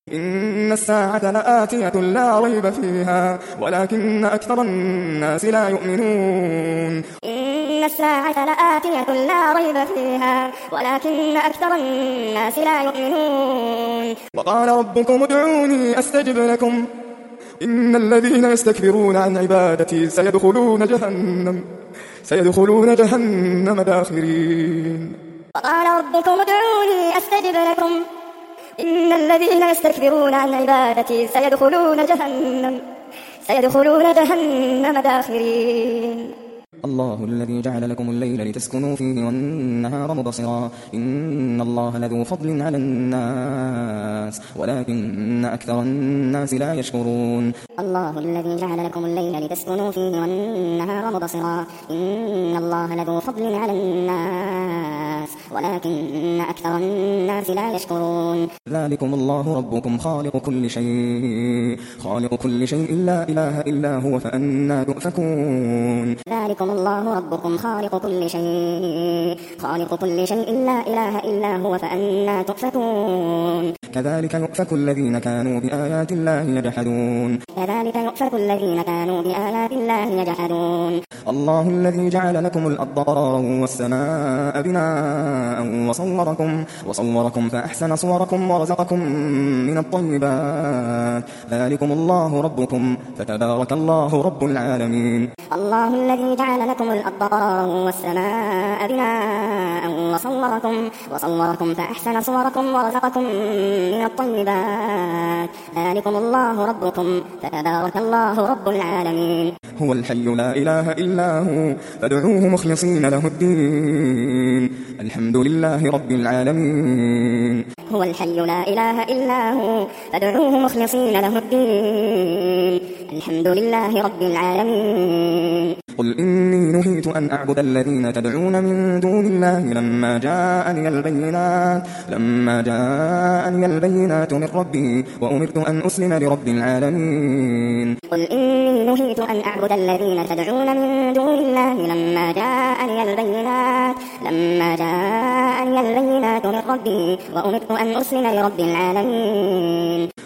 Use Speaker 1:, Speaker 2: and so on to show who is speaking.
Speaker 1: إن الساعة لآتية لا ريب فيها ولكن أكثر الناس لا يؤمنون.
Speaker 2: إن الساعة لآتية لا ريب فيها ولكن أكثر الناس لا يؤمنون.
Speaker 1: وقال ربكم ادعوني أستجب لكم إن الذين يستكبرون عن عبادتي سيدخلون جهنم داخرين.
Speaker 2: وقال ربكم ادعوني أستجب لكم إن الذين يستكبرون عن عبادتي سيدخلون جهنم داخرين.
Speaker 3: الله الذي جعل لكم الليل لتسكنوا فيه والنهار مبصرا إن الله لذو فضل على الناس ولكن أكثر الناس لا يشكرون.
Speaker 2: الله الذي جعل لكم الليل لتسكنوا فيه والنهار مبصرا إن الله لذو فضل على الناس ولكن أكثر الناس لا يشكرون.
Speaker 3: ذلكم الله ربكم خالق كل شيء لا إله إلا هو فأنى تؤفكون.
Speaker 2: ذلكم الله ربكم خالق كل شيء لا إله إلا هو فأنى تؤفكون.
Speaker 3: كذلك يؤفك الذين كانوا بآيات الله يجحدون. الله الذي جعل لكم الأرض قرارا والسماء بناء وصوركم فأحسن صوركم ورزقكم من الطيبات ذلكم الله ربكم فتبارك الله رب العالمين.
Speaker 2: الله الذي جعل لكم الأرض قرارا والسماء بناء وصوركم فأحسن صوركم ورزقكم من الطيبات ذلكم الله ربكم فتبارك الله رب العالمين.
Speaker 1: هو الحي لا إله إلا هو فادعوه مخلصين له الدين الحمد لله رب العالمين.
Speaker 2: هو الحي لا إله إلا هو فادعوه مخلصين له الدين الحمد لله رب العالمين.
Speaker 1: قل إني نهيت أن أعبد الذين تدعون من دون الله لما جاءني البينات من ربي وأمرت أن أسلم لرب العالمين.
Speaker 2: قل إني نهيت أن أعبد الذين تدعون من دون الله لما جاءني البينات من ربي وأمرت أن أسلم لرب العالمين.